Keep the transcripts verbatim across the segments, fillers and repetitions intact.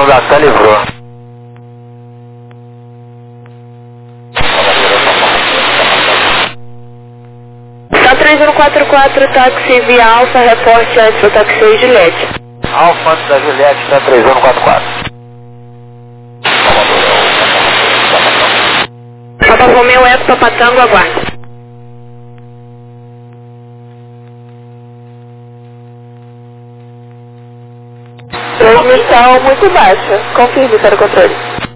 no Gatan livrou. Tá três um quatro quatro, táxi via Alfa, reporte antes do táxi Juliette. Alfa antes da Juliette, tá três um quatro quatro. Papa Romeu Eco, Papatango, aguarde. Transmissão muito baixa. Confirme para o controle.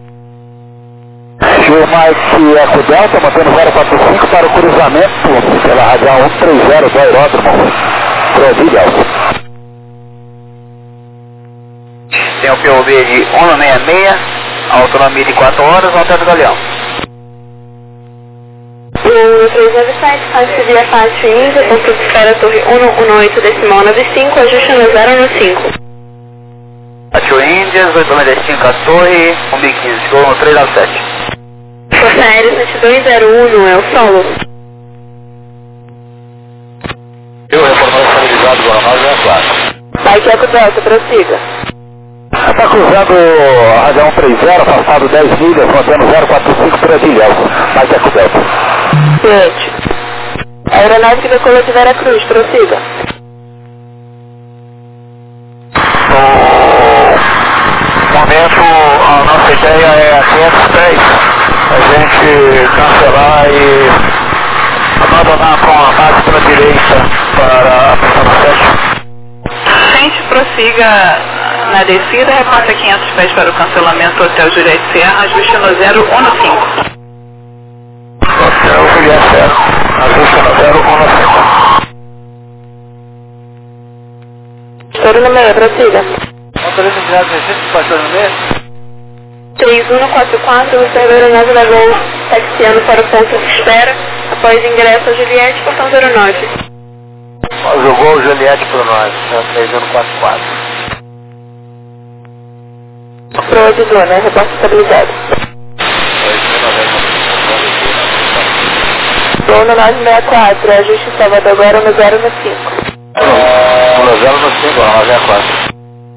Mike Eco Delta, mantendo zero quatro cinco para o cruzamento pela radial um três zero do aeródromo Brasília. Tem o P O B de cento e sessenta e seis, autonomia de quatro horas, volta do Galeão. O três nove sete, táxi via Fátio Índia, ponto de espera torre cento e dezoito, decimal nove cinco, ajuste no zero no cinco. Fátio Índias, oito nove cinco, a torre, um mil e quinze, chegou no três nove sete. Força Aérea sete dois zero um, é o solo. Eu, reformador estabilizado, Boa Nova, é claro. Mike Eco Delta, prossiga. Está cruzando a radial um três zero, afastado dez milhas, mantendo zero quatro cinco por Adilhão. Mike Eco Delta. Cliente. Aeronáutica decolou de Vera Cruz, prossiga. No momento, a nossa ideia é a quinhentos pés, a gente cancelar e abandonar com a base para a direita para a pista sete. Gente, prossiga na descida, repassa quinhentos pés para o cancelamento Hotel Juliette Serra, ajuste no zero um no cinco. Hotel Juliette Serra, ajuste no zero um no cinco. Estouro no meio, prossiga. Autoriza o Gerardo Recife, passou no meio? três um quatro quatro, o servidor aeronave levou taxiando para o ponto de espera, após ingresso a Juliette, portão zero nove. Jogou o Juliette para nós, três um quatro quatro. Proa de zona, reporte estabilizado. Zona nove seis quatro, ajuste Salvador agora no zero no cinco. No zero no cinco, nove seis quatro.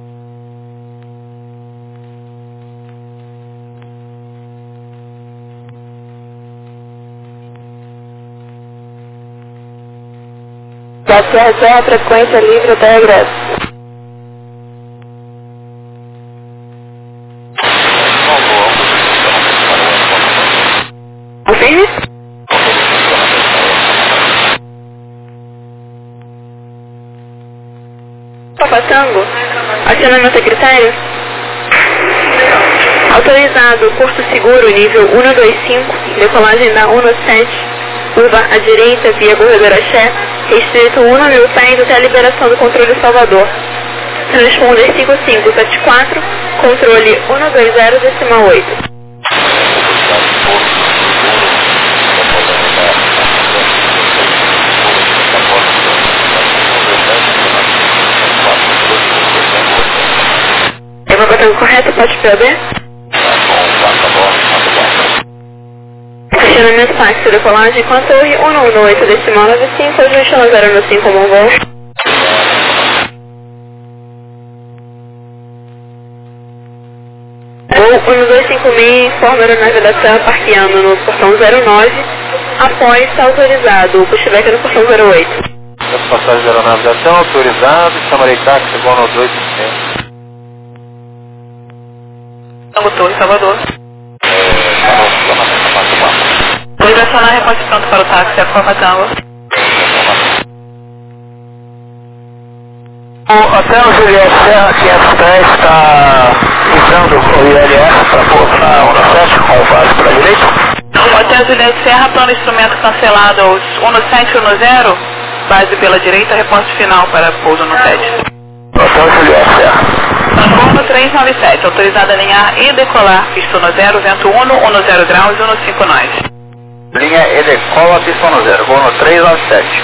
Da Serra a frequência livre até regresso. Confirme? Papatango, acionamento secretário. Autorizado, Porto Seguro, nível cento e vinte e cinco, decolagem da cento e sete, curva à direita via Corredor Axé, restrito um mil pés até a liberação do controle Salvador. Transponder cinco cinco sete quatro, controle cento e vinte, decimal oito. Evacuação correta, pode P O B? Estacionamento táxi, decolagem com a torre cento e dezoito, decimal nove cinco, ajuste no zero no cinco, bom voo. Voo cento e vinte e cinco mil, informa a aeronave da TAM parqueando no portão zero nove, após está autorizado, o pushback no portão zero oito. Passagem da aeronave da TAM autorizado, chamarei táxi, igual no dois por cento. Autor Salvador. Vou direcionar reporte pronto para o táxi, a forma Tango. O Hotel Juliette Serra quinhentos pés está entrando o I L S para pousar um no sete com o base para a direita. Hotel Juliette Serra, plano instrumento cancelado aos um no sete, um no zero, base pela direita, reporte final para pouso no sete. Hotel Juliette Serra. Transbordo três nove sete, autorizado a alinhar e decolar, pista no zero, vento um, um no zero graus, um no cinco nós. Linha e decola, pista no zero, voo no três nove sete.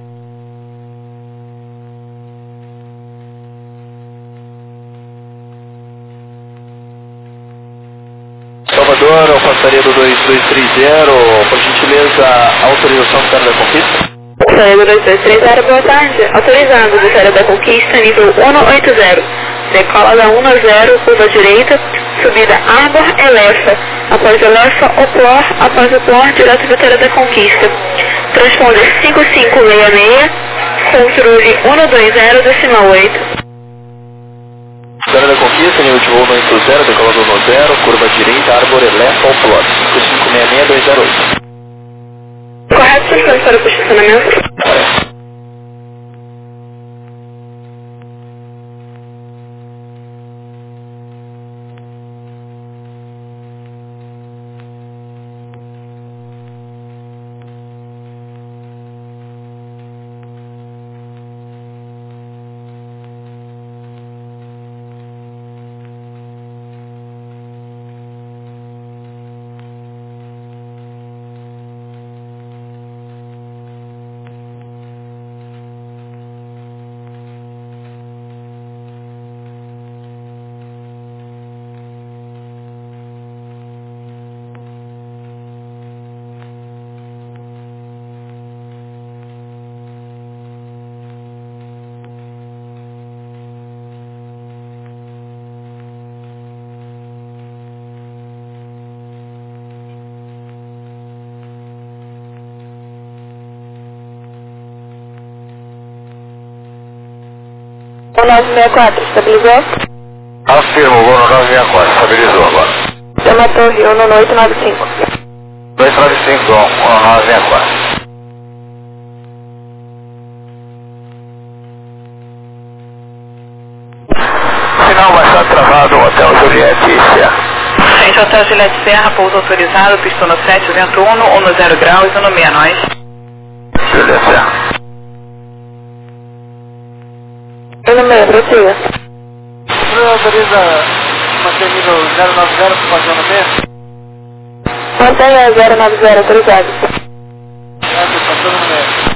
Salvador, alfaçaria do dois dois três zero, por gentileza, autorização do cara da conquista? Passaria do dois dois três zero, boa tarde. Autorizado do Vitória da Conquista, nível cento e oitenta. decola da um zero, curva direita, subida Arbor Elefa, após Elefa, Oplor, após Oplor, direto Vitória da Conquista. Transponder cinco cinco seis seis, controle um dois zero, decimal oito. Vitória da Conquista, nível de voo noventa zero, decolador no zero, curva direita, Arbor Elefa, Oplor, cinco cinco seis seis, dois zero oito. Correto, senhor, para o posicionamento. um nove seis quatro, estabilizou? Afirmo, voo no nove seis quatro, estabilizou agora. Chama a torre, um no oito nove cinco. dois nove cinco, um nove seis quatro. Sinal bastante travado, Hotel Juliette Serra. Frente ao Hotel Juliette Serra, pouso autorizado, pista no sete, vento um, um no zero graus, um no meia nós. Juliette Serra. um no meio, prossiga. Você autoriza manter nível zero nove zero para fazer no meio? Mantenha zero nove zero, autorizado. Passou no meio.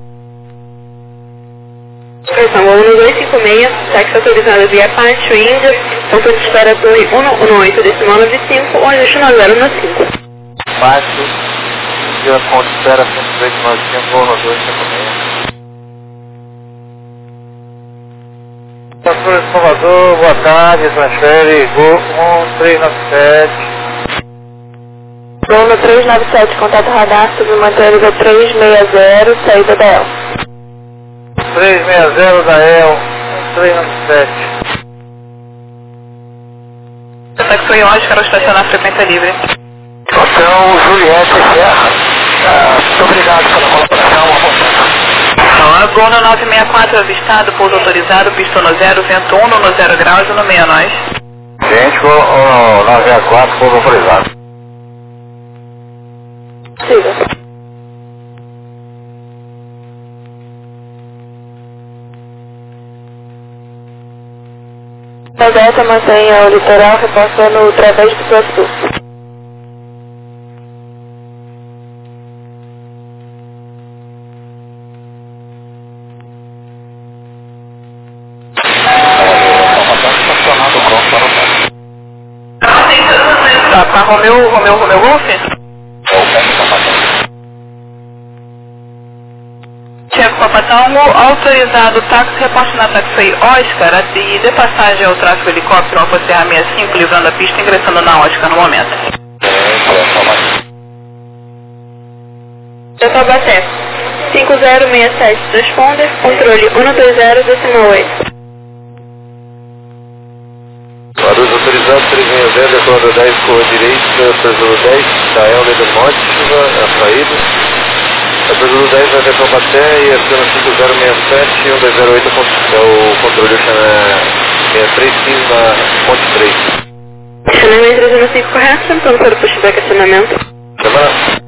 Atenção, um dois cinco seis, táxi autorizado via Pátio Índia, ponto de espera torre um um oito, decimal nove cinco, um ajuste no zero no cinco. Pátio, Índia, ponto de espera cento e três nove cinco, um dois cinco seis. Pastor Salvador, boa tarde, transfere, voo um três nove sete. Voo no três nove sete, contato radar, submantendo três seis zero, saída da E L. três seis zero da E L, três nove sete. Taxi Oscar, estacionar frequência livre. Hotel Juliette Serra. Ah, muito obrigado pela colaboração. Gol no nove seis quatro avistado, pouso autorizado, pista no zero, vento um, no zero graus, no meia nós. Gente, gol no nove seis quatro, pouso autorizado. Siga. A Delta mantenha o litoral, repassando através do seu sul. Tá, tá, Romeu, Romeu, Romeu Golf? Tiago Papatango, autorizado táxi, reporte na Taxi Oscar e dê passagem ao tráfego helicóptero Alfa Serra sessenta e cinco, livrando a pista, ingressando na Oscar no momento. Taubaté, cinco zero seis sete, transponder, controle um dois zero, decimal oito. Guarulhos autorizado, três seis zero, decolador dez, curva direita, Presulo dez, da Helder do Monte, atraído. A Presulo dez vai até Taubaté e a cena cinco zero seis sete, um dois zero oito, é o controle seis três quinze na ponte três. Acionamento três um cinco correto, então para o pushback acionamento. Semana?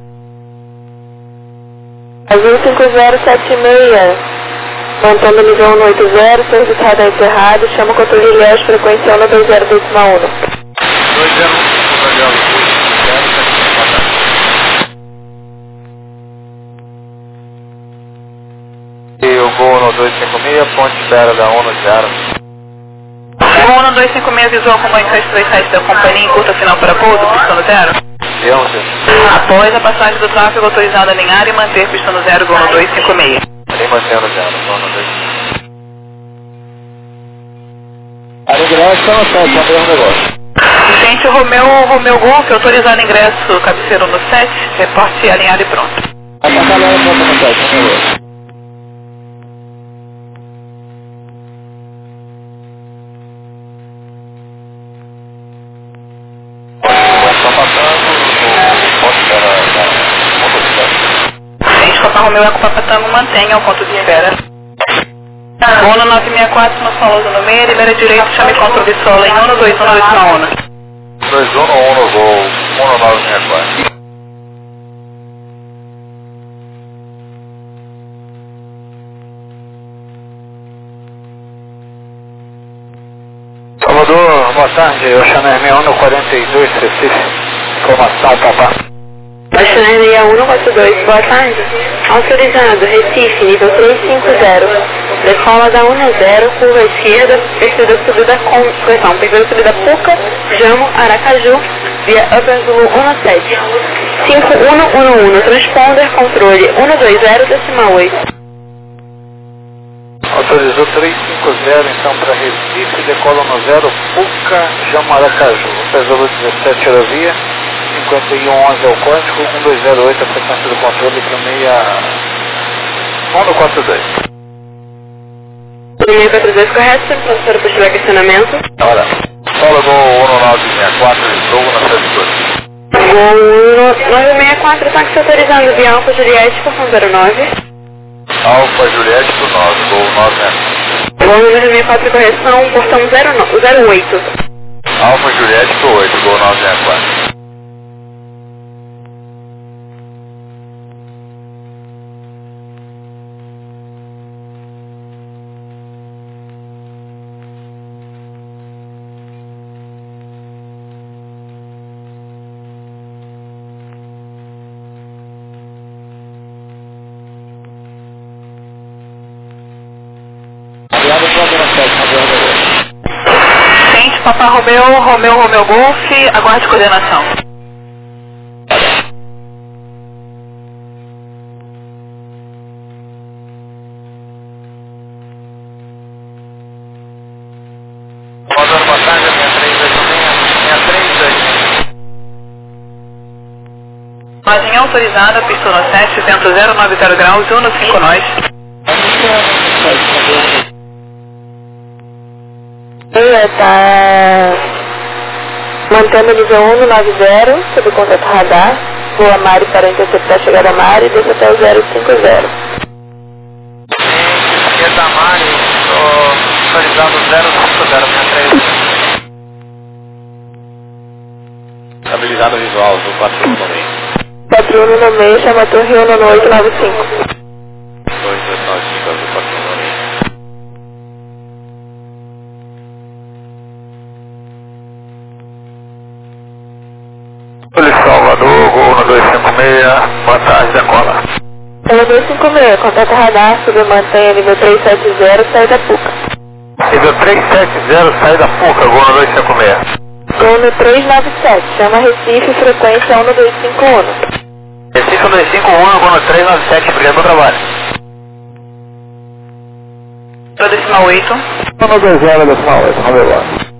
Azul cinco zero sete seis, mantendo nível um oito zero, serviço radar encerrado, chama o controle de Ilhéus, frequência um dois zero, decimal um. dois zero um, e o gol no dois cinco seis, ponte espera da um zero. Gol no dois cinco seis avisou a companhia três três sete da companhia em curta final para pouso, pista no zero. Após a passagem do tráfego autorizado a alinhar e manter pista no zero, gol no dois cinco seis. Nem mantendo zero, gol no dois. Área ingresso, só sete, é o mesmo negócio. Gente, o Romeu, Romeu Golf, autorizado ingresso, cabeceiro no sete, reporte alinhado e pronto. Vai passar lá no sete, por favor. Gente, Copa Romeu Eco Papatango, mantenha o ponto de espera. Uno nove seis quatro, no Faloso no meio, libera direito, chame controle solo em Uno dois um dois um Uno. dois um Uno, gol, Uno nove seis quatro. Salvador, boa tarde, eu chamei Uno quarenta e dois, Recife, informação, papá. Baixaria um quatro dois, boa tarde. Autorizado, Recife, nível trezentos e cinquenta. Decola da um zero, curva esquerda, perfil subida com, correção, perfil subida Puca, Jamo, Aracaju, via Upper Zulu um sete. cinco um um um, transponder, controle um dois zero, decimal oito. Autorizou trezentos e cinquenta, então para Recife, decola no zero, Puca, Jamo, Aracaju, Upper Zulu dezessete, aerovia. cinquenta e um onze é o código, um dois zero oito a frequência do controle para seis um quatro dois. seis quatro dois correto, para o possível questionamento. Olha, fala Gol um nove seis quatro, jogo na tradutora. Gol um nove seis quatro, táxi autorizando via Alfa Juliette, portão zero nove. Alfa Juliette pro nove, Gol nove seis quatro. Gol número seis quatro, correção, portão zero oito. Alfa Juliette pro oito, Gol nove seis quatro. Gente, Papa Romeu, Romeu, Romeu Golf, aguarde coordenação. Rodando boa tarde, seis três oito seis, seis três dois. Mazinha autorizada, pista no sete, vento zero nove zero graus, um no cinco nós. Ele está mantendo nível um no nove zero, sob contato radar, voa Mari para interceptar a chegada Mari e desce até o zero cinco zero. Esquerda Mari, estou autorizando zero cinco zero, seis três. Estabilizado visual, do quatro um no meio. quatro um no meio, chama a torre um no oito nove cinco. dois dois nove cinco, do quatro um no meio. Salvador, Gol no dois cinco seis, boa tarde, decola. Pelo dois cinco seis, contato radar, sobre mantenha nível trezentos e setenta, sai da Puca. Nível trezentos e setenta, sai da Puca, Gol no dois cinco seis. Gol no trezentos e noventa e sete, chama Recife, frequência um dois cinco um. Recife um dois cinco um, Gol no trezentos e noventa e sete, obrigado pelo trabalho. Para decimal oito. um no dois zero, decimal oito, vamos ver lá.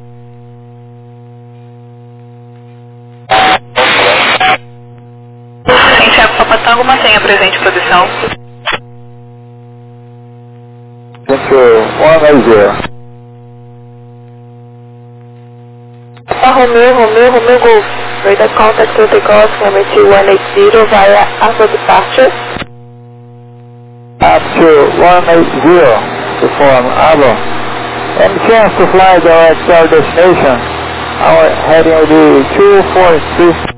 Gente, Eco Papatango, mantenha presente produção. Gente, um nove zero. Papa Romeu, Romeu, Romeu Golf. Radar contact to take off from M T one eighty via Alpha Departure. Up to one eight zero to form Abo. Any chance to fly direct to our destination? Our heading will be two four three.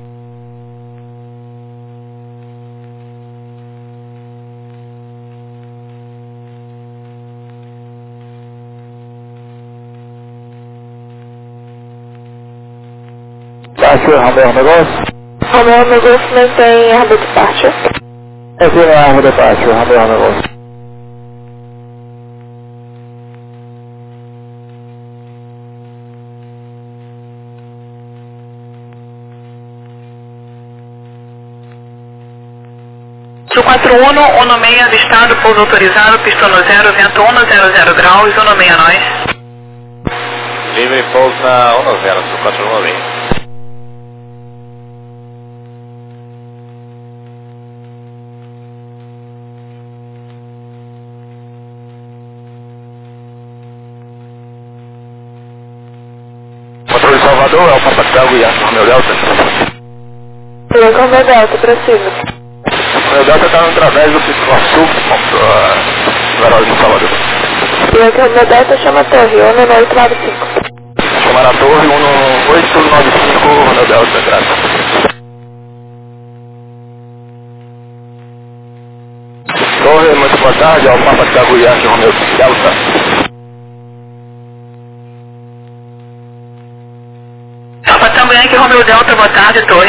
Baixo, Romeu Negócio? Romeu Negócio mantém Alpha Departure. Aqui no Alpha Departure, Romeu Negócio. Do quatro um, um no meio avistado, pouso autorizado, pista no zero, vento um no zero zero graus, um no meio nós. Livre pouso na um zero, sul quatro um meio. Controle Salvador, é o Papa Thiago e a Romeo Delta. Eu com o meu Delta, prossiga. O meu Delta está através do Pico Sul, do aeródromo de Salvador. Eu com o meu Delta chama a torre, um nove oito nove cinco. Chamar a torre, um oito nove cinco, Romeo Delta, graças. Torre, muito boa tarde, é o Papa Thiago e a Romeo Delta. Papa Yankee Romeo Delta, boa tarde, torre.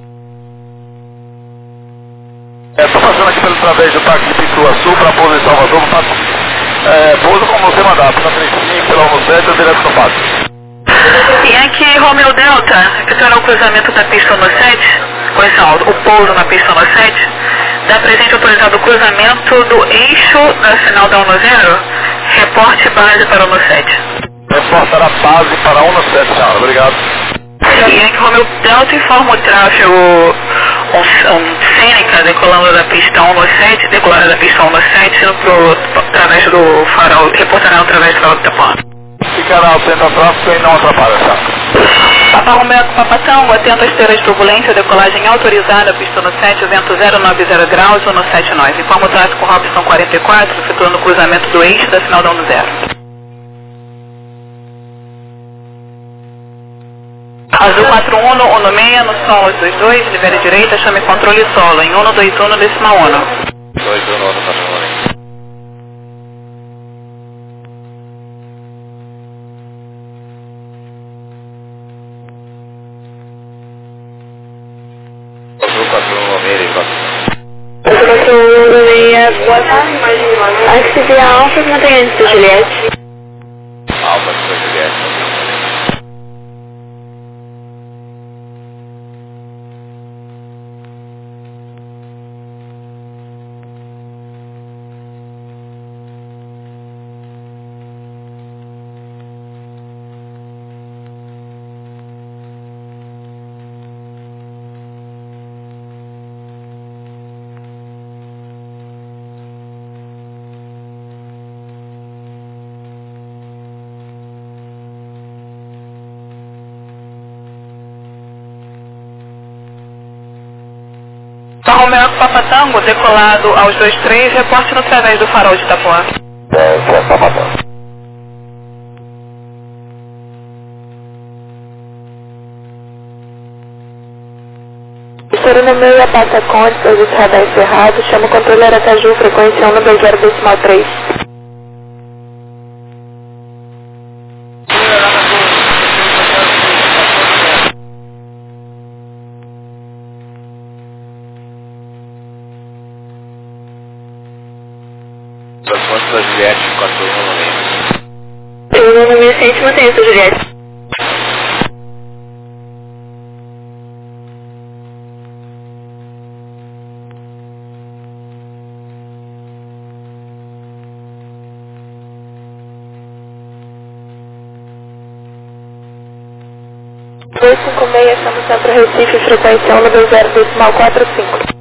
É, estou passando aqui pelo através do táxi de Pitua Sul para pouso em Salvador, para é, pouso como você mandar, pela trinta e cinco, pela um sete, direto no passo. Yankee Romeo Delta, efetuando o cruzamento da pista no sete, correção, o pouso na pista no sete, dá presente autorizado o cruzamento do eixo nacional da um zero, reporte base para o um sete. Reportará base para um sete, senhora, obrigado. Yankee Romeo Delta informa o tráfego um, um Seneca decolando da pista um sete, decolando da pista um sete, indo pro, através do farol, reportará através do farol do Tapão. Ficará atento ao tráfego e não atrapalha, senhora. Papa Romeo Papa Tango, atento à esteira de turbulência, decolagem autorizada, pista no sete, vento zero nove zero graus, um sete nove. Informa o tráfego Robson quarenta e quatro, efetuando o cruzamento do eixo da final da um zero. Azul quatro um, um seis, no som os dois dois, libere direita, chame controle solo, em um dois um, decimal um. dois um, um, quatro um. Azul quatro um, meio, Azul quatro um, meio, boa tarde. Acho que se vier Alfa, mantenha antes do Juliette. Alfa, antes do Juliette. Romeo Papa Tango, decolado aos dois três, reporte no através do farol de Itapuã. É, é, Papa Tango. Estouro no meio a Passa Conde, serviço radar encerrado, chama o controle Aracaju, frequência um dois zero decimal três. Da Juliette, quatro um, meio. Eu no mil cem, mantém essa Juliette. dois cinco seis, estamos centro Recife, frequência um dois zero decimal quatro cinco.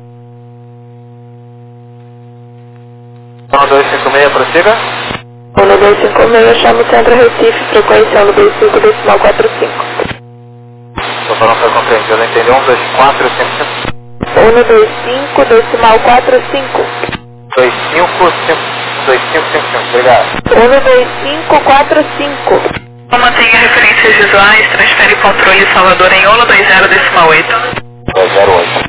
um dois cinco seis, prossiga. um dois cinco seis, chama o centro Recife, frequência um dois cinco decimal quatro cinco. Só para não ser compreendido, eu entendi um dois quatro cinco cinco. um dois cinco decimal quatro cinco. dois cinco cinco, dois cinco cinco cinco, obrigado. um dois cinco quatro cinco. Mantenha referências visuais, transfere controle Salvador em um dois zero decimal oito. dois zero oito.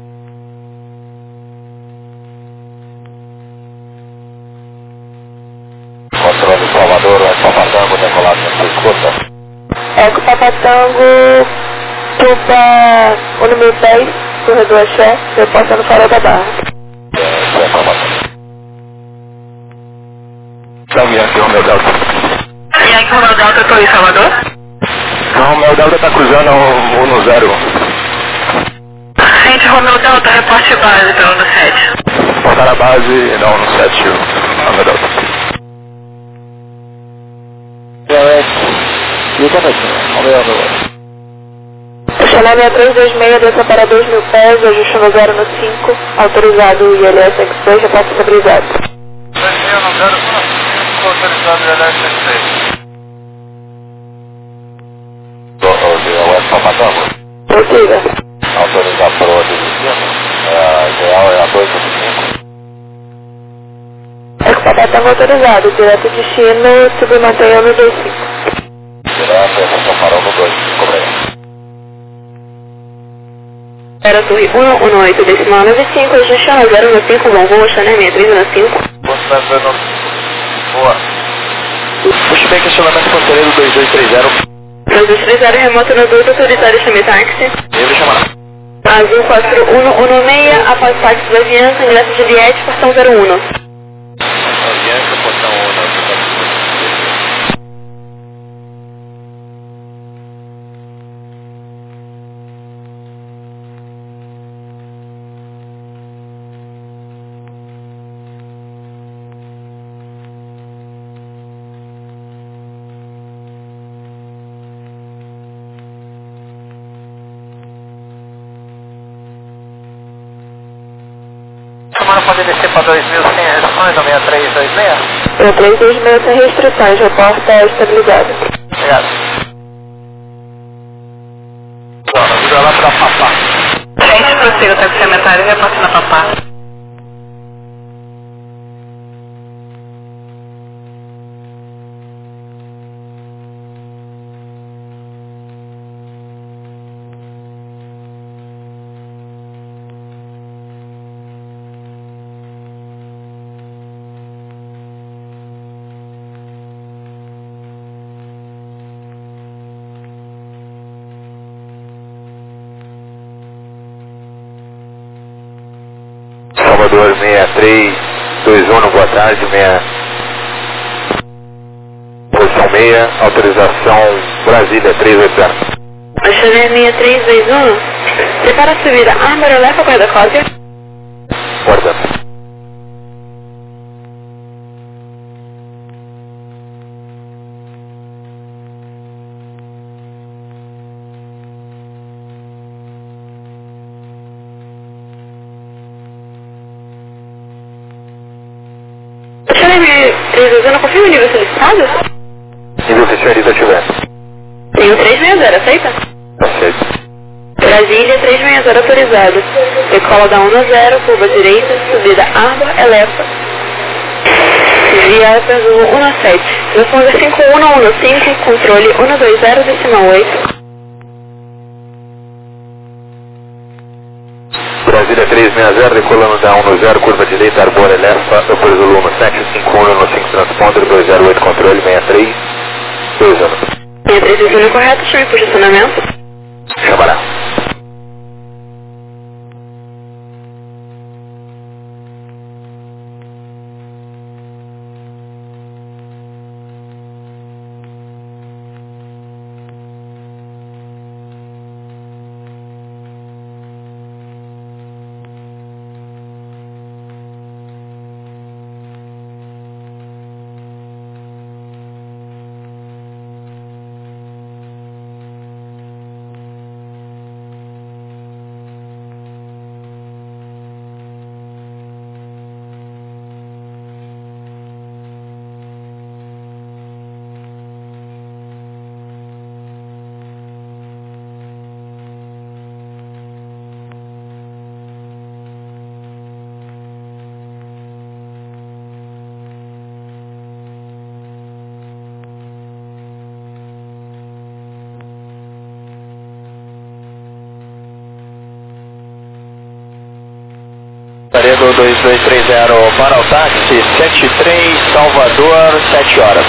Controle Salvador, é Papa Tango, decolado na sua escuta. Eco Papa Tango, Tuba um mil dez, corredor Axé, reposta no farol da Barra. É, é Papa Tango. Então, Yankee Romeo Delta. Yankee Romeo Delta, torre Salvador. Não, o Romeo Delta está cruzando o um zero. Gente, Romeo Delta, reporte base pelo um sete. Reportar a base, não, no sete, Romeo Delta. Brasil, contatinho. Vamos ver, meu. Xalé seis três dois seis, desça para dois mil pés, ajuste no zero no cinco, autorizado I L S X seis, repasse estabilizado. dois mil no zero cinco, autorizado I L S X seis. O S para matar, amor? Prossiga. Autorizado para o outro destino, a ideal é a dois mil e cinco. Expacatão autorizado, direto destino, submantenha no dois cinco. Direto, estação farol no dois cinco, obrigado. Era torre um um oito, decimal nove cinco, ajuste no zero no cinco, bom voo, Xané seis três no cinco. Boa. Puxa bem questionamento conselheiro dois dois três zero. dois dois três zero, remoto no dois, autorizado chame táxi. Livre chamar. Azul quatro um um seis, após táxi da Avianca, ingresso de Juliette, portão zero um. Avianca, portão um. Semana pode descer para dois mil sem restrições, ou seis três dois seis? seis três dois seis sem restrições, reporta estabilizado. Obrigado. Bom, nós vamos lá para Papá. Gente, prossiga, tá com cementário e repasse na Papá. Salvador seis três dois um, boa tarde, meia... posição seis, autorização Brasília três oito zero. Xané seis três dois um, prepara a subida, Árvore leva para da cópia. Guardando. Xané três dois um, não confirma o nível solicitado? Nível que a senhorita tiver. Tem o três seis zero, aceita? Aceito. Brasília três seis zero autorizado. Decola da um no zero, curva direita, subida Árvore, eleva. Via azul um no sete. Responda cinco um um no cinco, controle um dois zero, decimal oito. Brasília três seis zero, decolando da um no zero, curva direita, Arbor, eleva, depois do Luma sete cinco um no cinco, transponder, dois zero oito, controle, seis três dois um. seis três dois um correto, chame posicionamento. Chamará. Laredo dois dois três zero para o táxi, sete três, Salvador, sete horas.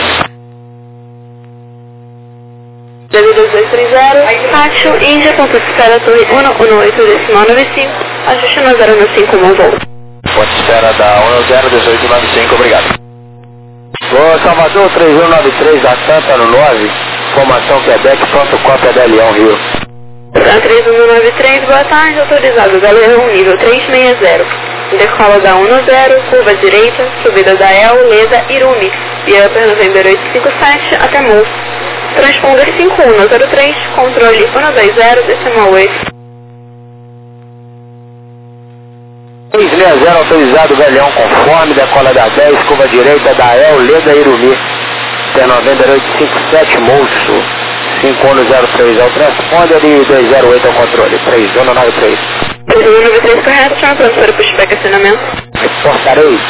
dois dois três zero, Pátio, Índia, ponto de espera, torre um um oito, decimal nove cinco, ajuste no zero no cinco, bom voo. Ponto de espera da um zero um oito nove cinco, obrigado. Ô Salvador, três um nove três da Santa no nove, formação Quebec, pronto, cópia da Leão, Rio. três um nove três, boa tarde, autorizado, Galeão, nível três seis zero. Decola da um no zero, curva direita, subida da El, Leda, Irumi, via November oito cinco sete, até Mou. Transponder cinco um zero três, controle um dois zero, decimal oito. seis seis zero autorizado, Galeão conforme, decola da dez, curva direita da El, Leda Irumi. T noventa oito cinco sete, Moço, cinco um zero três ao transponder e dois zero oito ao controle, três um nove três. três um nove três correto, chama pronto para o pushback acionamento. Reportarei.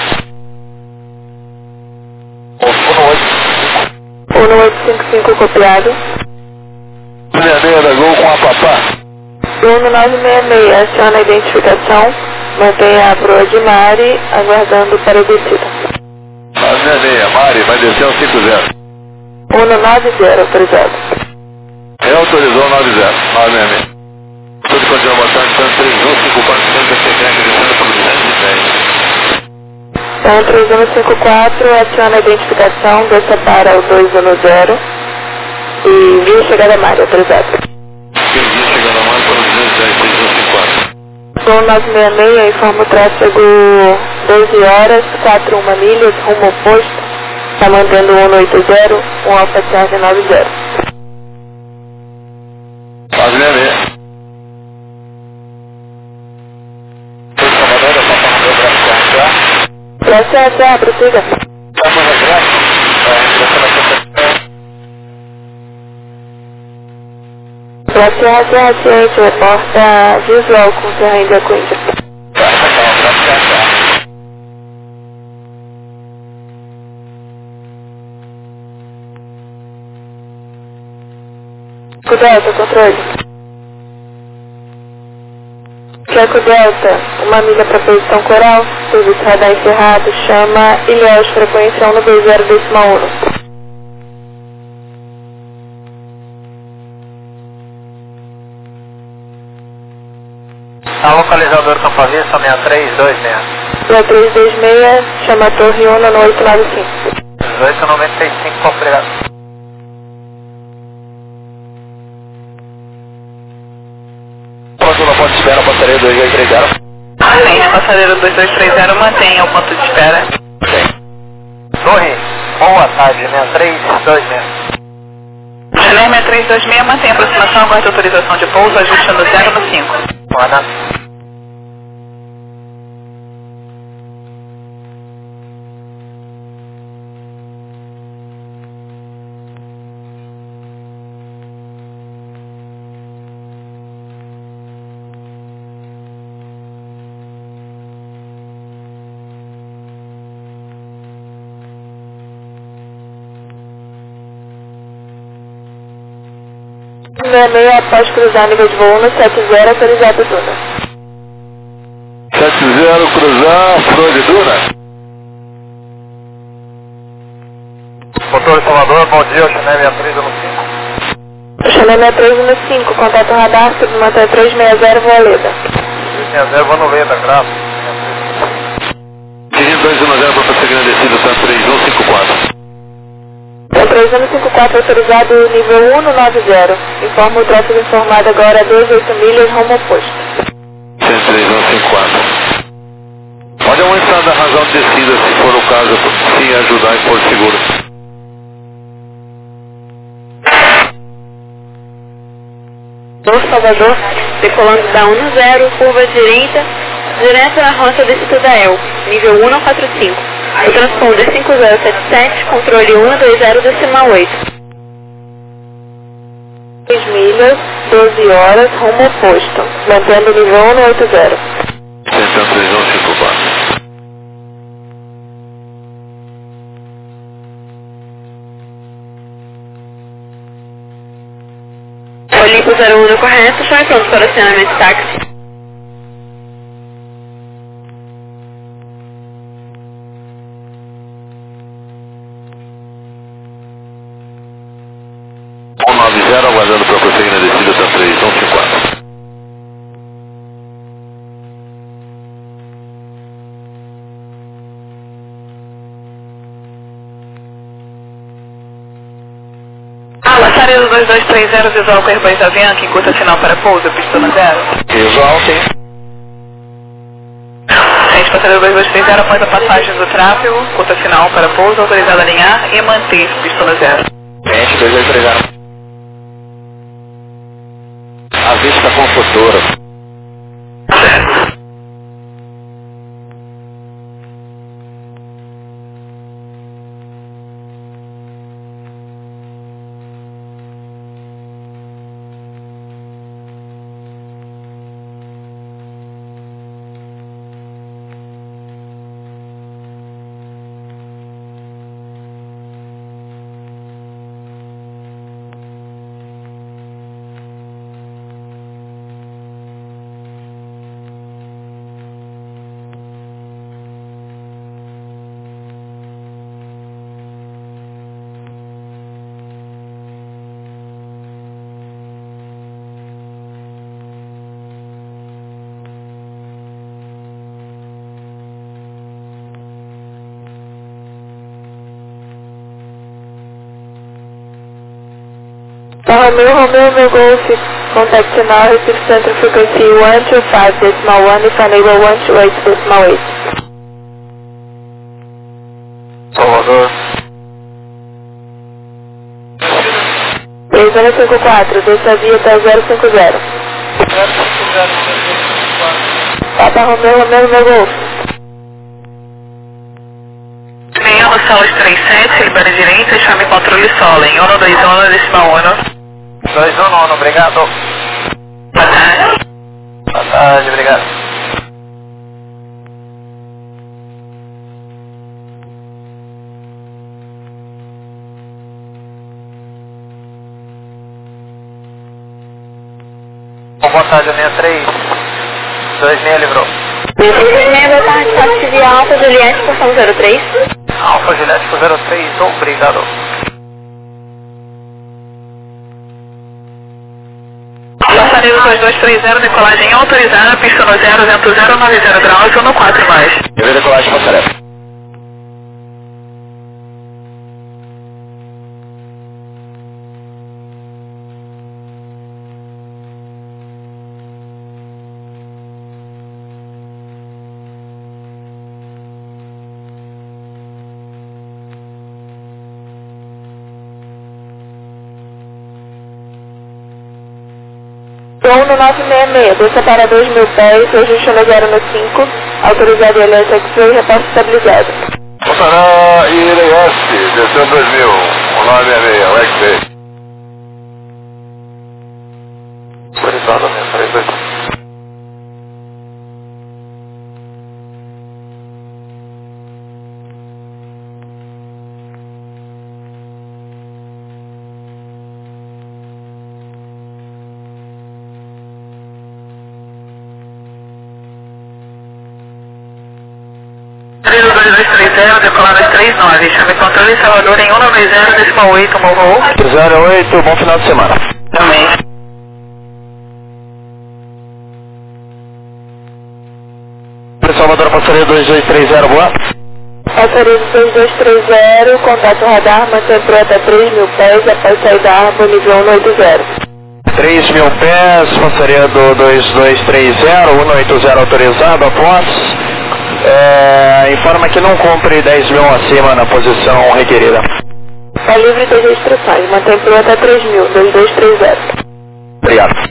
um oito cinco cinco copiado. Vermelha da Gol com a papá. um nove seis seis, aciona a identificação, mantenha a proa de Mari, aguardando para a descida. nove seis, Mari, vai descer ao cinco zero. um nove zero, autorizado. É, autorizou nove zero, nove seis seis. Tudo continua botando, então três um cinco quatro, descendo por duzentos e dez. Então, três um cinco quatro, aciona a identificação, desça para o dois um zero e via chegada a Mari, autorizado. Entendi, chegando a Mari para o duzentos e dez, três um cinco quatro. um nove seis seis, informa o tráfego doze horas, quatro uma milhas, rumo oposto, está mantendo um oito zero, um Alfa Charge nove zero. nove seis seis. Processo, ah, prossiga. Processo, ah, ciente, reporta visual com Serra Índia Coíndia. Delta, controle. Checo Delta, uma milha para posição coral, serviço radar encerrado, chama Ilhéus, frequência um dois zero decimal um. A localizador Campo Vista, seis três dois seis. seis três dois seis, chama a Torre Una no oito nove cinco. dezoito noventa e cinco, obrigado. Próxima ponto de espera, passageiro dois dois três zero. Frente, passageiro dois dois três zero, mantenha o ponto de espera. Torre, boa tarde, seis três dois seis. Chile seis três dois seis, mantenha a aproximação, aguarde autorização de pouso, ajuste no zero no cinco. Guarda. seis seis após cruzar nível de voo no sete zero, autorizado Duna. sete zero, cruzar, flor de Duna. Motor Salvador, bom dia, o Chanel seis três um cinco. Chanel seis três um cinco, contato radar, submanter três seis zero, Voaleda. três seis zero, Voaleda, graças. Dirige dois um zero para prosseguir na descida, tá três um cinco quatro. três um cinco quatro, autorizado nível um nove zero. Informa o tráfego informado agora a doze oito milhas, rumo oposto. três um cinco quatro. Pode aumentar da razão de descida, se for o caso, se ajudar em Porto Seguro. Novo Salvador, decolando da um zero, curva direita, direto na rota descida da El, nível um quatro cinco. O transponder cinco zero sete sete, controle um dois zero decimal oito. seis milhas, doze horas, rumo oposto, mantendo nível um oito zero. Central três um cinco quatro. Olimpo zero um correto, já é pronto para o acionamento de táxi. um nove zero, aguardando para prosseguir na descida da três um cinco quatro. Passageiro dois dois três zero, visual com Airbus Avianca, em curta final para pouso, pista no zero. Visual, sim. Frente, passageiro dois dois três zero, após a passagem do tráfego, curta final para pouso, autorizado a alinhar e manter pista no zero. Frente, dois dois três zero. com o futuro. Certo. Romeo, Romeo, meu Golf, contact now, receive center frequency one two five decimal one, if unable one two eight decimal eight. Salvador. três zero cinco quatro, desça a via até zero cinco zero. Papa Romeo, Romeo, meu Golf. Venhamos salas três sete, libera direita, chame controle solo em um dois um decimal um. dois um um, obrigado. Boa tarde. Boa tarde, obrigado. Boa tarde, linha três, dois seis livrou. três seis, boa tarde, Taxi via Alfa Juliette, porção zero três. Alfa Juliette zero três, obrigado. Passaredo dois dois três zero, decolagem autorizada, pista no zero zero zero nove zero graus, um no quatro mais. Nível de decolagem, passarela. um no nove seis seis, desça para dois mil pés, ajuste no zero no cinco, autorizado L S X-Ray, repasse estabilizado. Funcionar I R S, desceu dois mil, nove seis seis, o X-Ray. Autorizado, né? três dois. Passaredo dois dois três zero, decolagem três nove, chame controle Salvador em um nove zero decimal oito, morro. zero oito, bom final de semana. Também. Salvador, passaredo dois dois três zero, boa. Passaredo dois dois três zero, contato radar, mantém pro até três mil pés, após sair da arma, nível um oito zero. três mil pés, passaredo dois dois três zero, um oito zero autorizado, após. É, informa que não cumpre dez mil acima na posição requerida. Está livre das restrições, mantém pro até três mil, dois dois três zero. Obrigado.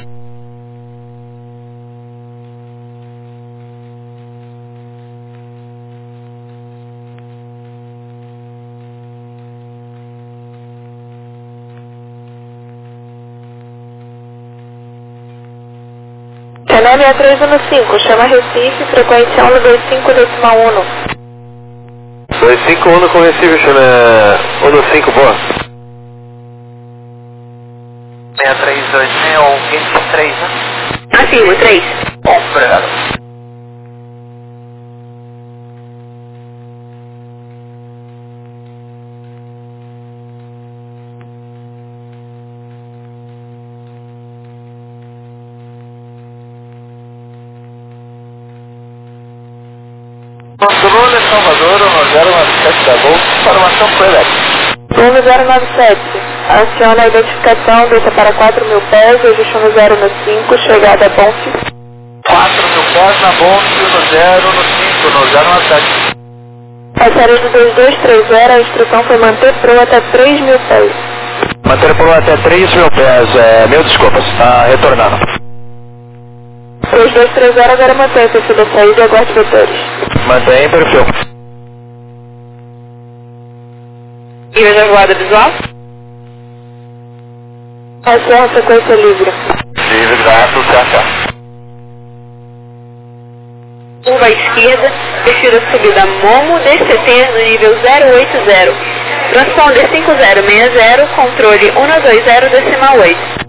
Canal seis três um cinco, chama Recife, frequência um dois cinco decimal um. dois cinco um com Recife, chama um cinco, boa. seis três dois seis, ou vinte e três, né? Afirmo, três. Bom, obrigado. Controle Salvador, um zero nove sete da Gol, informação correta. um zero nove sete, aciona a identificação, deixa para quatro mil pés, ajuste no zero no cinco, chegada a Bonfim. quatro mil pés na Bonfim, no zero no cinco, no zero nove sete. Passaredo dois dois três zero, a instrução foi manter pro até três mil pés. Manter pro até três mil pés, é, mil desculpas, está retornando. dois dois três zero, agora mantém o perfil da saída e aguarde vetores. Mantém perfil. Nível de voada visual? Ação, sequência livre. Livre da reto C H. Curva à esquerda, perfil da subida Momo D C T no nível zero oito zero. Transponder cinco zero seis zero, controle cento e vinte decimal oito.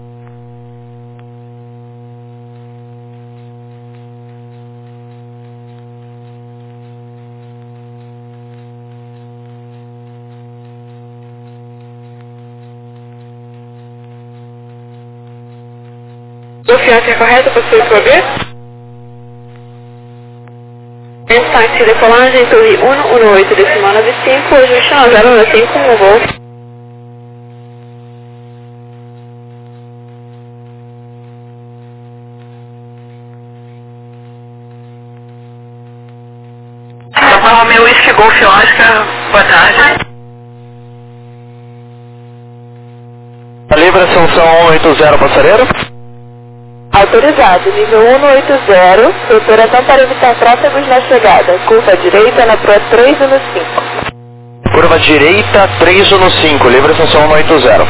Confiança correta para sua escolher? Táxi decolagem, torre cento e dezoito decimal noventa e cinco, ajuste na zero noventa e cinco no voo. Papa Romeo Whisky Golf Oscar, boa tarde. A livre Assunção cento e oitenta, passageiro. Autorizado, nível cento e oitenta, operação para evitar tráfegos na chegada. Curva direita na Pro três um cinco. Curva direita três um cinco, livre Assunção cento e oitenta.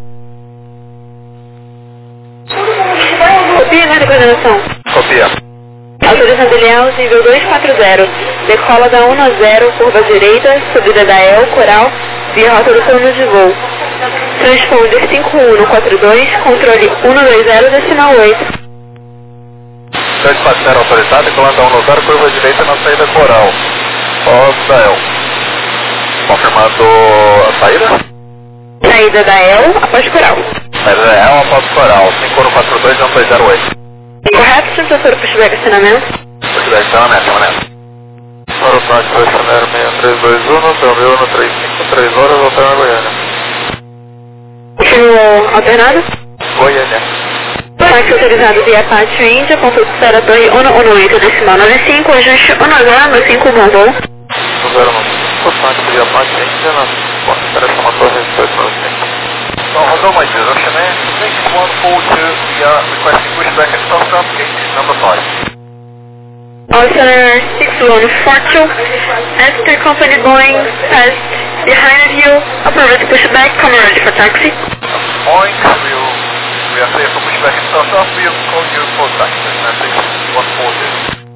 Copia na coordenação. Copia. Autorizando Ilhéus, nível duzentos e quarenta. Decola da um a zero, curva direita, subida da E L, coral, via rota do plano de voo. Transponder cinco um quatro dois, controle cento e vinte decimal oito. Sete passageiro autorizado, decolando da um a zero, curva direita na saída coral. Hotel. Confirmando a saída? Saída da E L após coral. Saída da E L após coral, cinco um quatro dois, um dois zero oito. Correto, sensor pushback acionamento? Pushback acionamento, acionamento. Aeroporto Passageiro seis três dois um, Belmeu no três cinco três horas, voltar na Goiânia. Continua alternado? Goiânia. Táxi autorizado via Pátio Índia, ponto de espera torre cento e oito decimal noventa e cinco, ajuste cento e zero cinco, bom voo. cento e nove, táxi via Pátio Índia, na ponto de espera uma torre dois nove cinco. So, although my direction is six one four two, we are requesting pushback at Southbound gate number five. Oceaner six one four two, after company Boeing passed behind you, approved pushback, come ready for taxi. Boeing, we, will, we are clear for pushback at Southbound, we will call you for taxi, six one four two.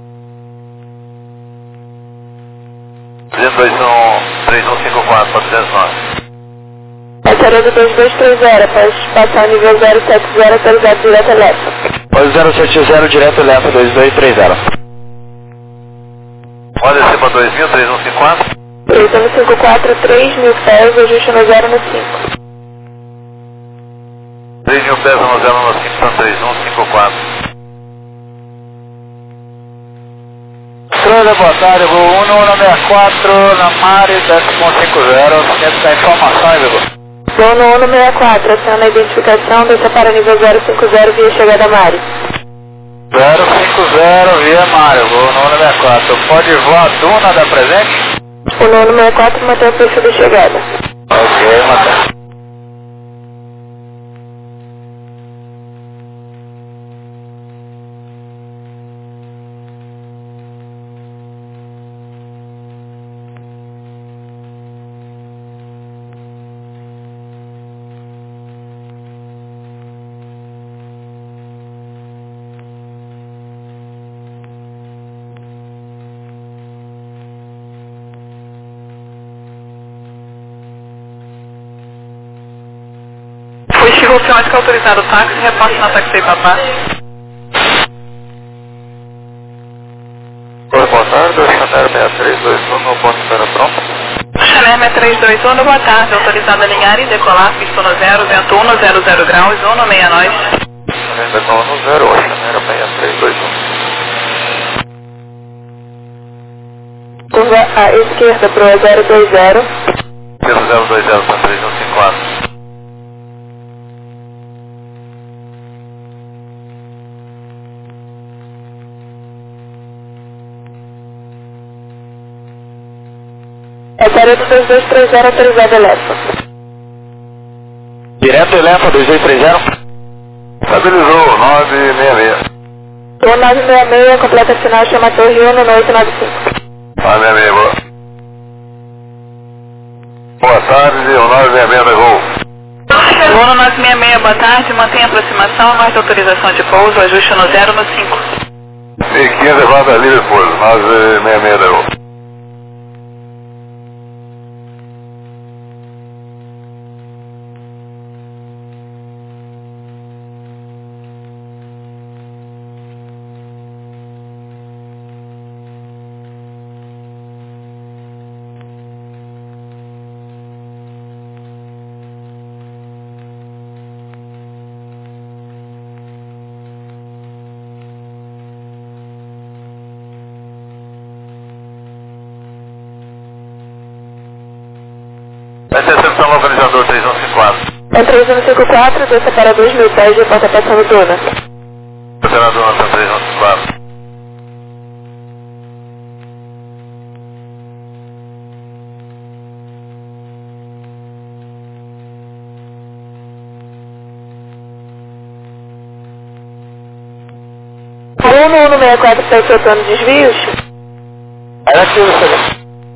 duzentos e vinte e um, três um cinco quatro para duzentos e nove. Passageiro dois dois três zero, pode passar o nível zero sete zero, autorizado direto elétrico. Pode zero sete zero, direto elétrico, dois dois três zero. Pode descer para dois mil, três um cinco quatro. três um cinco quatro, três mil pés, ajuste no zero no cinco. três mil pés no zero no cinco, são três um cinco quatro. Estrada, boa tarde, voo um um seis quatro, na Mari, décimo cinquenta, quer dar informação aí, Vigo? Voo no um seis quatro, aciona a identificação, desça para nível zero cinco zero via chegada Mari. zero cinco zero via Mário, voo no um seis quatro. Pode voar a Duna da presente? O nono sessenta e quatro mantém o perfil da chegada. Ok, mantém. Automática autorizado táxi, repasse na taxi papá. Oi, boa tarde, o Chanel seis três dois um, no ponto de espera pronto. Chanel seis três dois um, boa tarde, autorizado a alinhar e decolar, pista no zero, vento um, zero zero graus, um meia nós. Chanel decola no zero, o Chanel seis três dois um. Curva à esquerda para o zero dois zero. zero dois zero, para três um cinco quatro. É Taredo dois dois três zero, autorizado elétrico. Direto Elefa dois dois três zero. Estabilizou, nove seis seis. Gol nove seis seis, completa final, chama Torre um no oito nove cinco. Ah, meu amigo. Boa tarde, o nove seis seis da Gol. Gol no nove seis seis, boa tarde, mantém a aproximação, mais autorização de pouso, ajuste no zero no cinco. E quinze levanta livre pouso, nove seis seis da Gol. Essa é a recepção localizador três um cinco quatro. É três um cinco quatro, desça para dois mil pés de porta passando Duna. Passando a Duna, três um cinco quatro. Gol no um seis quatro, está efetuando desvios. Era aqui, senhor.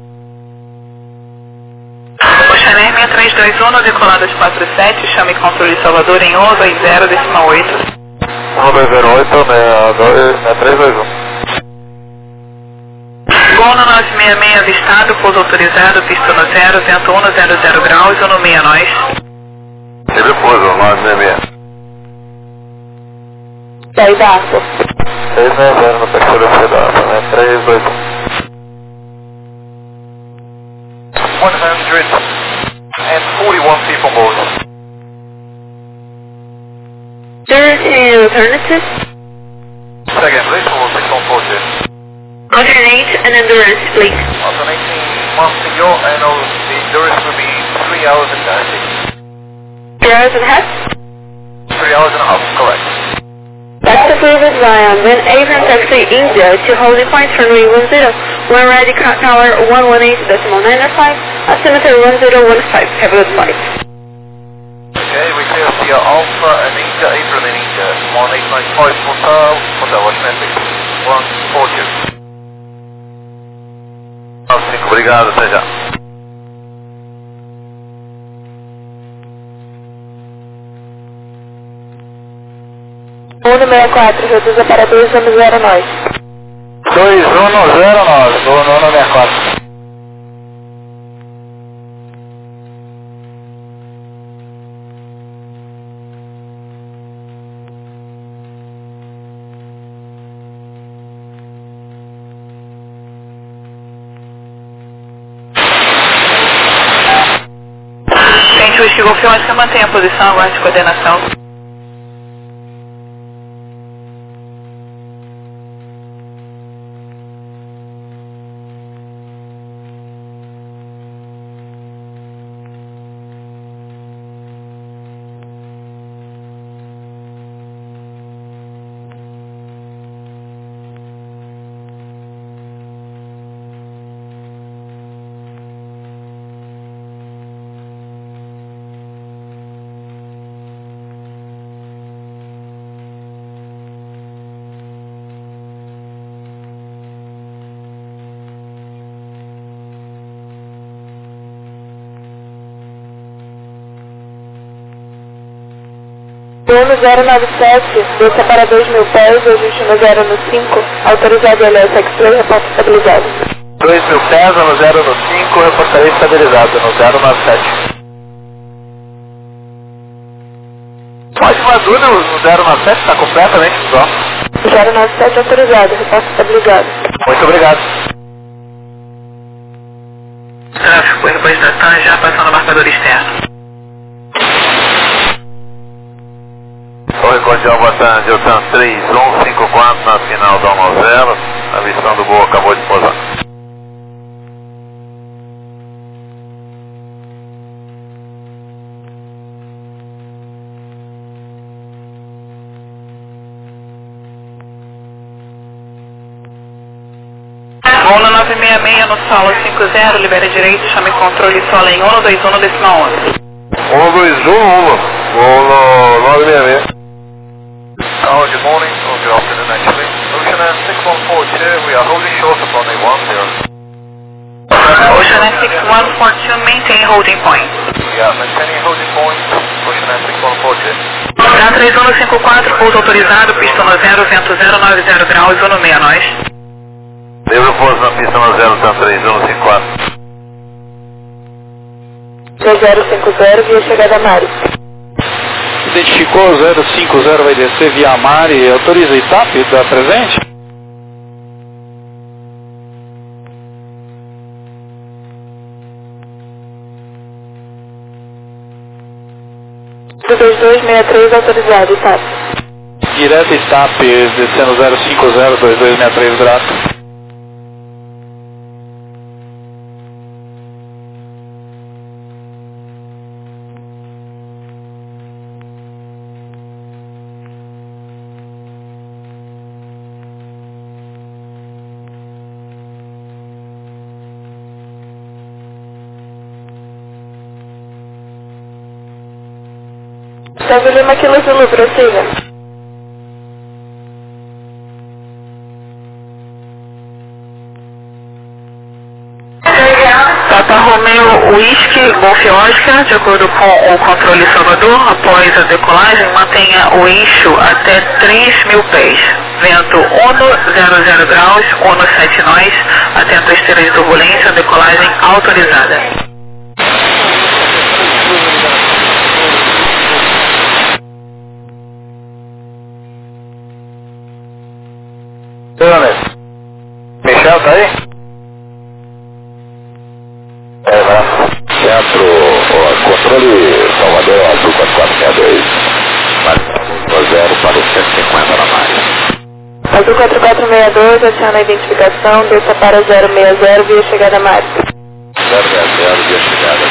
Chanel seis três dois um, decolada de quatro sete, chame controle Salvador em um dois zero, decimal oito. um dois zero oito, seis três dois um. Gol no nove seis seis, avistado, pouso autorizado, pista no zero, vento um no zero zero graus, um no meia nós. Teve pouso, nove seis seis. Daí da Arco. seis seis zero no terceiro pedaço, né? três dois um. one hundred forty-one people board. There is alternative. Second, please, for six one four two. Alternate and endurance, please. Alternating Montevideo and the endurance will be three hours and thirty. Three hours and a half? Three hours and a half, correct. Taxi service via Van Avon Taxi India to holding point runway one zero. One ready car tower one one eight decimal nine five. Altimeter one zero one five. Have a good flight. Okay, we clear via Alpha and India, April and India. one eight nine five Hotel, Hotel Atlantic one four two. cinco, obrigado, até já. um seis quatro, reduza para dois um zero nove. dois um zero nove, do um seis quatro. Gente, o Chico Filma que mantém a posição, aguarde coordenação. um zero nove sete, desça para dois mil pés, ajuste no zero no cinco, autorizado L S X-Play, reporte estabilizado. dois mil pés, no zero no cinco, reportaria estabilizado, no zero nove sete. Pode uma dúvida, no zero nove sete está completamente só. zero nove sete autorizado, reporte estabilizado. Muito obrigado. Tráfego, depois da T A N já passando o marcador externo. Oi, cordial, boa tarde, eu tenho três um cinco quatro na final da um zero, a missão do voo acabou de pousar. Voo no nove seis seis no solo cinco zero, libera direito, chame controle solo em um dois um decimal onze. um dois um um, voo no nove seis seis. Oh, good morning, or good afternoon actually. Ocean six one four two, we are holding short of runway one zero. Ocean six one four two, maintain holding point. Yeah, maintaining holding point, Ocean six one four two. Pra três um cinco quatro, pouso autorizado, pista no zero, vento zero nove zero graus, um seis nós. Deu pouso na pista no zero, tá três um cinco quatro. zero cinco zero, via chegada Mari. Identificou zero cinco zero, vai descer via Mari, autoriza a I T A P, dá presente? dois dois seis três autorizado, I T A P. Direto I T A P, descendo zero cinco zero, dois dois seis três, grato. Gustavo Lima, Kilo Zulu, prossiga. Tata Romeo Whisky, Golf Oscar, de acordo com o controle Salvador, após a decolagem, mantenha o eixo até três mil pés. Vento um zero zero graus, um sete nós, atento à esteira de turbulência, decolagem autorizada. Michel, tá aí? É, vai. Centro, ó, controle Salvador, azul quatro quatro seis dois. Mas zero para o cento e cinquenta na Mari. Azul quatro quatro seis dois, aciona a identificação, desça para zero seis zero, via chegada Mari. zero seis zero, via chegada.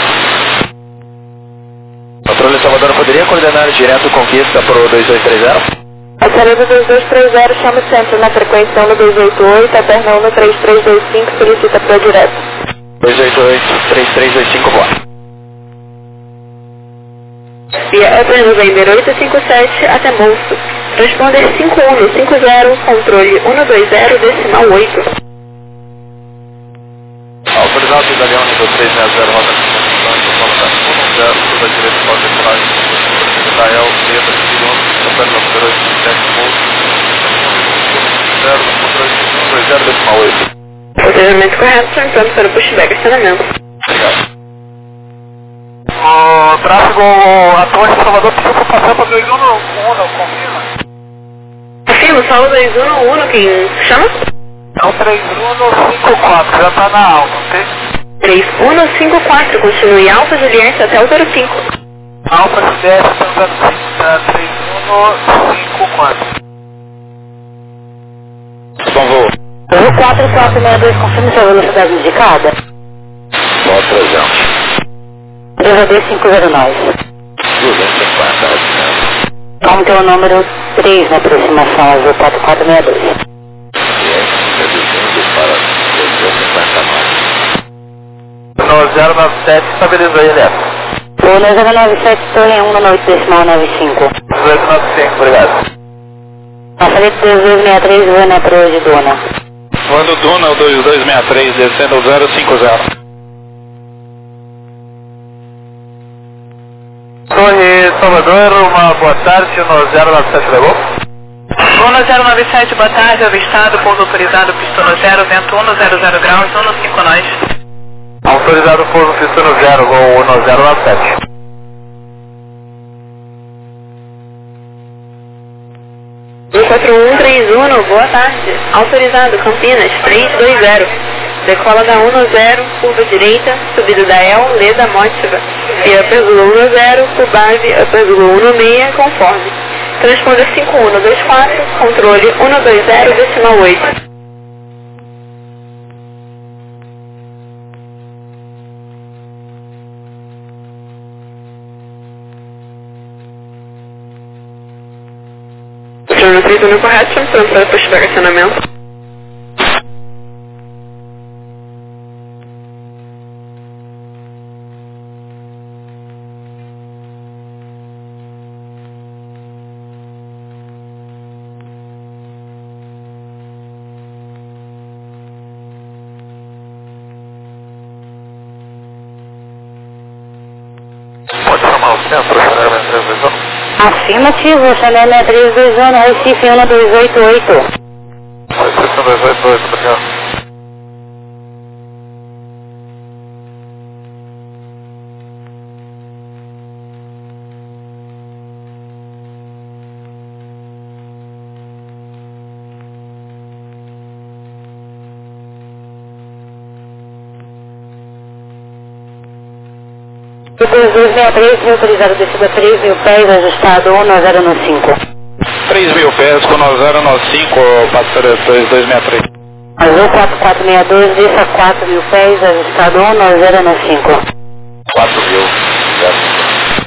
Controle Salvador, poderia coordenar direto conquista para o dois dois três zero? A saída dois dois três zero chama o centro na frequência um dois oito oito, a perna um três três dois cinco, solicita para direto. dois oito oito, três três dois cinco, boa. Via Upper November oito cinco sete até Monstro. Transponder cinco um cinco zero, controle um dois zero, decimal oito. Autorizado italiano do três seis zero, rota um zero, toda a direita para a decolagem. Israel, letra, segundo, Super November oito cinco sete, zero, um dois zero, decimal oito. Procedimento correto, entrando para o pushback, acionamento. Obrigado. O tráfego, a torre de Salvador pediu para passar para dois um um, não confirma? Confirma, só o dois um um, quem chama? É o três um cinco quatro, já está na alta, ok? três um cinco quatro, continue Alfa Juliette até o zero cinco. Alfa Juliette, três um cinco quatro. Bom voo. um quatro quatro seis dois, confirma sua velocidade indicada. Só trezentos. D V D cinco zero nove. duzentos e cinquenta. Vamos ter o número três na aproximação, azul quatro quatro seis dois. Reduzindo para duzentos e cinquenta mais. No zero nove sete, estabilizou ele essa. O zero nove sete, torre um no oito decimal nove cinco. dezoito nove cinco, obrigado. A salida dois dois seis três, Vana Pro de Duna. Voando Duna, o dois dois seis três, descendo zero cinco zero. Torre Salvador, uma boa tarde no zero nove sete, levou? Duna zero nove sete, boa tarde, avistado, pouso autorizado, pista no zero, vento um zero zero graus, um cinco nós. Autorizado pouso pista no zero, voo no zero nove sete. dois quatro um três um, boa tarde. Autorizado, Campinas, três dois zero. Decola da um zero, curva direita, subida da El, Leda Mótiva. Via Upper Zulu um zero, por base Upper Zulu um seis, conforme. Transponder cinco um dois quatro, controle um dois zero, decimal oito. Jornal três um correto, pronto para pushback acionamento. três dois um. Afirmativo, Chanel seis três dois um, Recife um dois oito oito. Recife um dois oito oito, obrigado. dois dois seis três, autorizado descida três mil pés, ajustado um zero nove cinco. três mil pés com nove zero nove cinco, passageiro dois dois seis três. Azul quatro quatro seis dois, desça quatro mil pés, ajustado um zero nove cinco. quatro mil, certo.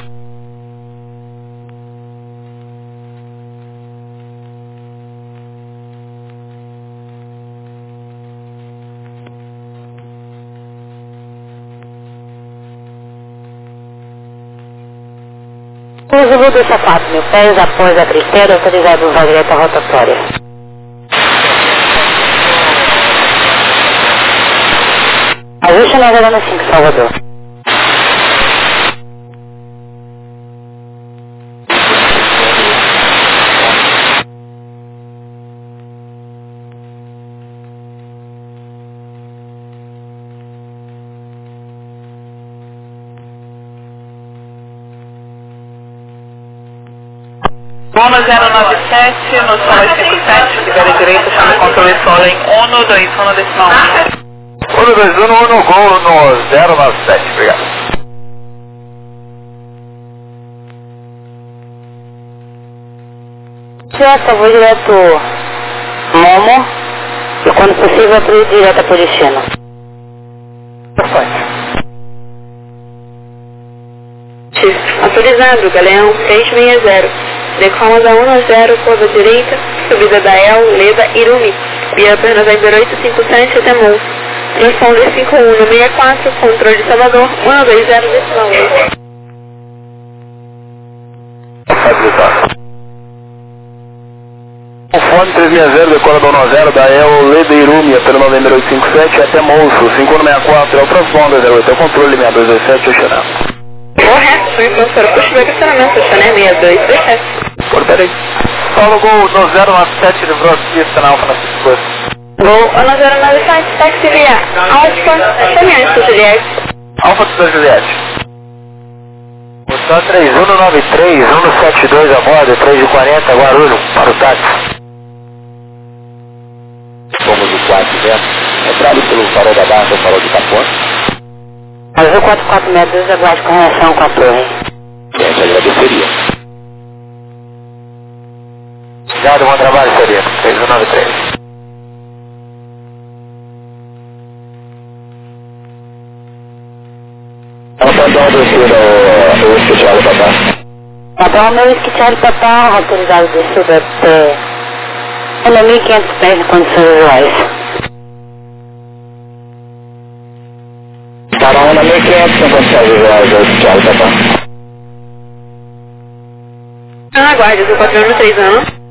Uso vou descer quatro mil pés após a critério, autorizado usar direta rotatória. Ajuste nove zero nove cinco, Salvador. Uno zero nove sete, no som dois cinco sete, libera direito, chama o controle solo em um dois um decimal um. um dois um, um gol no zero nove sete, obrigado. Essa, vou direto Momo e quando possível tudo direto a Policino. Perfeito. Autorizado, Galeão seis seis zero. Decolas a um zero, curva direita, subida da El, Leda, Irumi, via perna zero oito cinco sete até Monte. Transponder cinco um no seis quatro, controle de Salvador, um dois zero decimal oito. O fone três seis zero, decola da um zero, da El, Leda, Irumi, pelo novembro oito cinco sete até Monço, cinco um seis quatro, é o transponder zero oito, é o controle seis dois dois sete, Oxanel. Correto, foi professor, puxa o estacionamento, Chanel seis dois dois sete. Por peraí. Paulo Gol no zero nove sete, livrou pista na Alfa Francisco. Gol no zero nove sete, táxi via Alfa, Semente, Juliette. Alfa do Juliette. Moção três um nove três, um sete dois a bordo, três de quarenta, Guarulhos, para o táxi. Fomos o quatro dentro, entrado pelo farol da Barra, o farol de Capone. Azul quatro quatro seis dois, aguarde com relação com a torre. Gente, agradeceria. Obrigado, bom trabalho, Seria. três um nove três. Alfadão descida, o Whisky Charlie Papá. Então, o meu Whisky Charlie Papá, autorizado descida até mil e quinhentos pés de condições visuais. Para um mil e quinhentos em condições visuais, o Whisky Charlie Papá. Ah, aguarde, do quatro um três anos.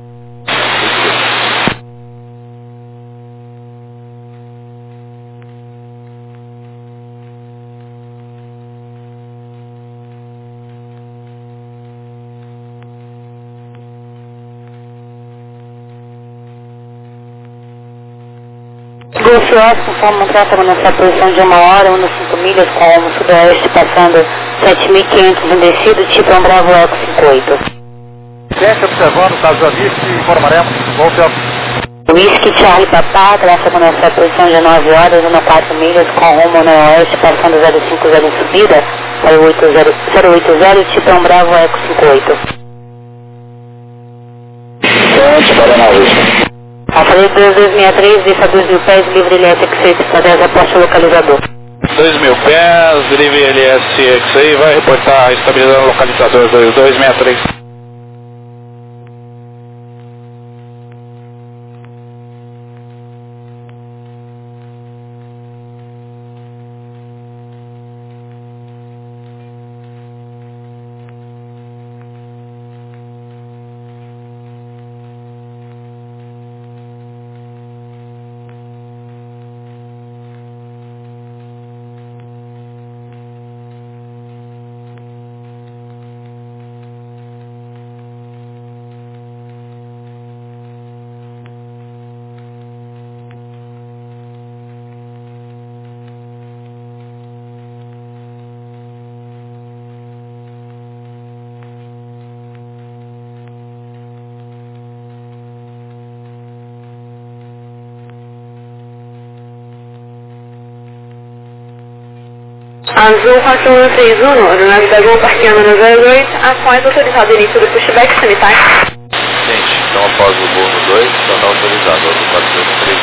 Golf Oeste, conforme tráfego nessa posição de uma hora, um cinco milhas com rumo sudoeste, passando sete mil e quinhentos em descida, tipo um Bravo Eco cinquenta e oito. Gente, observando, caso aviste, informaremos. Golf Oeste. Whisky Charlie Papá, tráfego nessa posição de nove horas, um quatro milhas com rumo noroeste, passando zero cinco zero em subida, zero oito zero, tipo um Bravo Eco cinquenta e oito. Gente, para na vista. Alfredo dois dois seis três, vista dois mil pés, livre L S X seis, está dez, aposta localizador. dois mil pés, livre L S X aí, vai reportar estabilizando o localizador dois dois seis três. Azul quatro um seis um, aeronave da Gol parqueando no zero dois, após autorizado o início do pushback sanitário. Gente, então após o voo no dois, então tá autorizado, Azul quatro dois três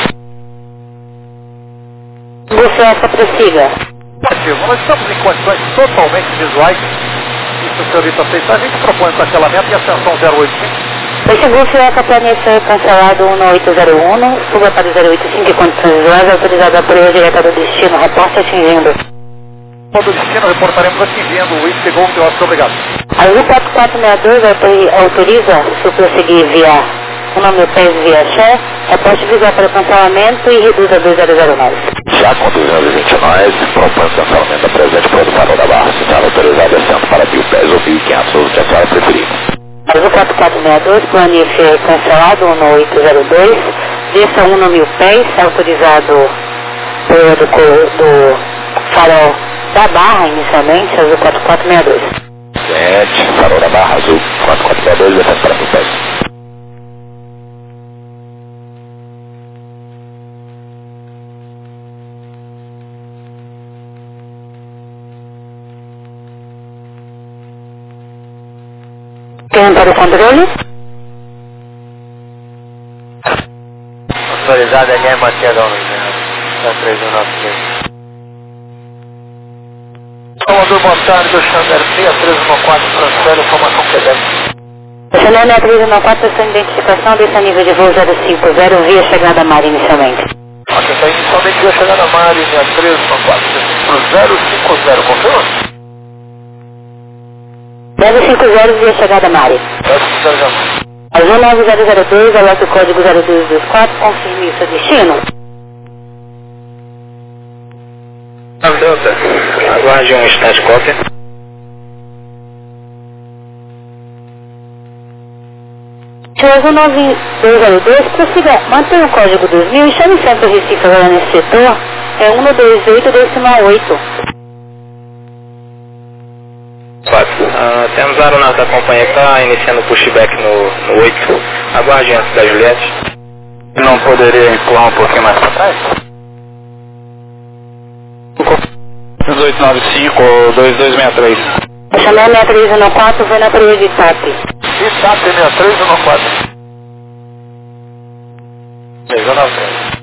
um. Você essa prossiga. Ativo, nós estamos em condições totalmente visuais. E se o senhorita aceitar, a gente propõe o cancelamento e ascensão zero oito cinco. Esse voo Fioca planejar cancelado um oito zero um, suba para zero oito cinco em condições visuais, autorizado a prova direta do destino, reporte atingindo. Todo destino reportaremos atingindo o Whisky Golf, obrigado. Azul quatro quatro seis dois autoriza se prosseguir via um mil pés via Xé, reporte visual para cancelamento e reduz a dois zero zero nove. Já com duzentos e vinte nós, propõe o cancelamento da presente para o farol da barra, se está autorizado descendo para mil pés ou mil e quinhentos, ou de a senhora preferir. Azul quatro quatro seis dois, planifica cancelado um oito zero dois, desça um mil pés, autorizado pelo do, do farol da barra inicialmente, Azul quatro quatro seis dois. Gente, farol da barra, Azul quatro quatro seis dois, descendo para mil pés. Quem para o controle? Autorizado L M Macedão, da três um nove três. Salvador, boa tarde, do Xander Fria, três um quatro, transfere informação pedestre. Chanel três um quatro, sua identificação desse nível de voo zero cinco zero, via chegada mar inicialmente. Ok, então inicialmente via chegada mar, linha três um quatro, zero cinco zero, confirma? zero cinco zero via chegada Mari. Azul nove zero zero dois, alerta o código zero dois dois quatro, confirme seu destino. Delta, aguarde um instante, cópia. Azul nove dois zero dois, prossiga, mantenha o código dois mil e chame sempre o Recife agora nesse setor, é um dois oito decimal oito. Uh, temos a aeronave da companhia que está iniciando o pushback no, no oito. Aguarde antes da Juliette. Não poderia empurrar um pouquinho mais para trás? oito nove cinco, dois dois seis três. Chanel seis três um quatro, vai na prova de T A P. T A P seis três um quatro. três um nove três.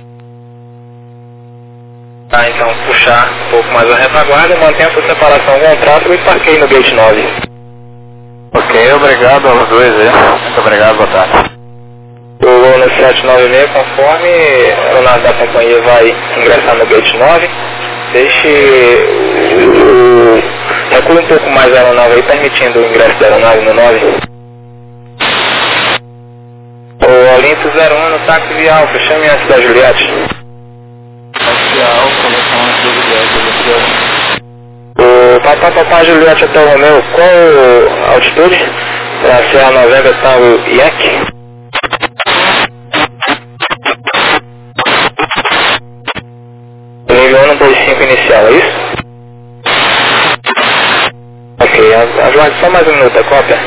Tá, então puxar um pouco mais a retaguarda e mantenha a sua separação com o tráfego e parqueie no gate nove. Ok, obrigado aos dois aí. Muito obrigado, boa tarde. O voo no sete nove seis, conforme a aeronave da companhia vai ingressar no gate nove, deixe o... recue um pouco mais a aeronave aí, permitindo o ingresso da aeronave no nove. O Olympus zero um no táxi via Alfa, chame antes da Juliette. O Papá Papá Juliette até o Romeu, qual a altitude? Para ser a novembro Tango Yankee. Nível um dois cinco inicial, é isso? Ok, aguarde só mais um minuto, a cópia.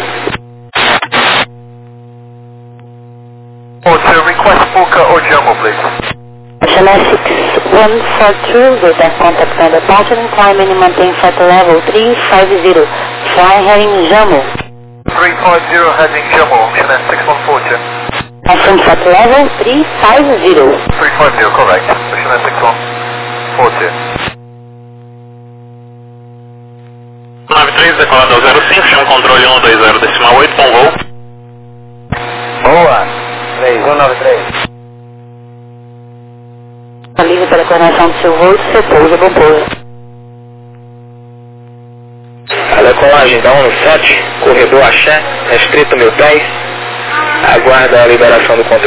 Hotel request Puka or Jumbo, please. Chanel six one four two, with that contact on departure and climb and maintain flight level three five zero, fly heading Jammu. three five zero heading Jammu, Chanel six one four two. Confirm flight level three five zero. three five zero, correct. Chanel six one four two. nove três, decolado ao zero cinco, chama controle um dois zero decimal oito, bom voo. Boa, três um nove três. Livre para a coordenação do seu voo, do seu pouso, bom pouso. A decolagem da um no sete, corredor Axé, restrito mil pés, aguarda a liberação do controle.